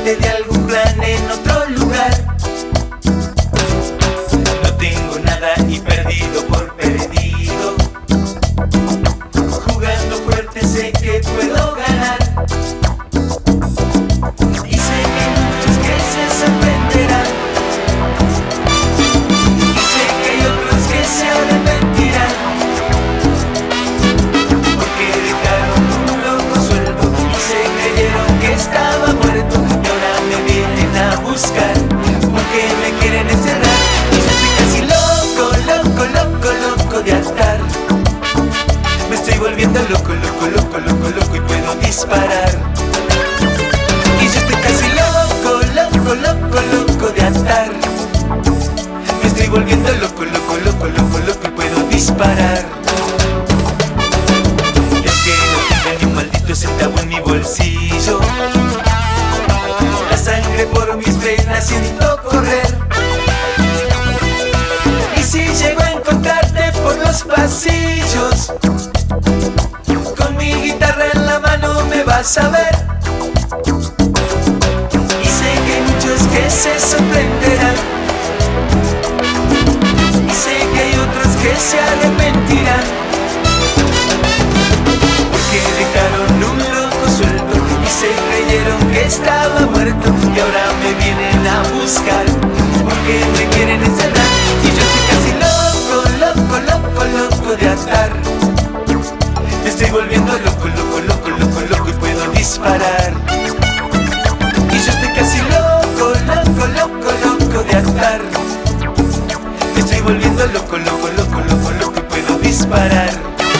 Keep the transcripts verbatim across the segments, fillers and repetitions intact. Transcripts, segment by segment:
enterarme de algún plan en otro lugar. No tengo nada y perdido por perdido. Jugando fuerte sé que puedo ganar. Y sé que muchos que se sorprenderán. Y sé que hay otros que se arrepentirán. Porque dejaron un loco suelto y se creyeron que estaba muerto. Y ahora me vienen a buscar porque me quieren encerrar. Y yo estoy casi loco, loco, loco, loco de atar. Me estoy volviendo loco, loco, loco, loco, loco y puedo disparar. Y yo estoy casi loco, loco, loco, loco de atar. Me estoy volviendo loco, loco, loco, loco, loco y puedo disparar. Es que no tenga ni un maldito centavo en mi bolsillo. La sangre por mis venas siento correr. Y si llego a encontrarte por los pasillos, con mi guitarra en la mano me vas a ver. Y sé que hay muchos que se sorprenderán. Y sé que hay otros que se arrepentirán. Porque dejaron un loco suelto y se creyeron que estaba muerto. Y ahora me vienen a buscar porque me quieren encerrar. Y yo estoy casi loco, loco, loco, loco de atar. Me estoy volviendo loco, loco, loco, loco, loco y puedo disparar. Y yo estoy casi loco, loco, loco, loco de atar. Me estoy volviendo loco, loco, loco, loco, loco y puedo disparar.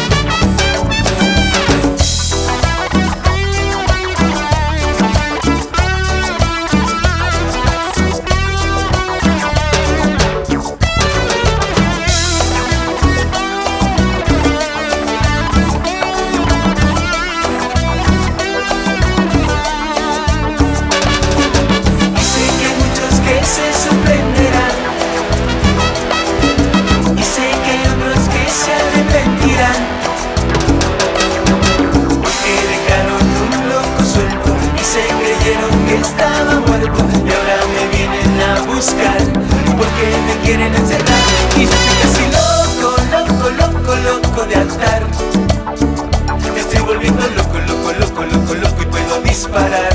Estaba muerto y ahora me vienen a buscar porque me quieren encerrar. Y yo estoy casi loco, loco, loco, loco de atar. Me estoy volviendo loco, loco, loco, loco, loco y puedo disparar.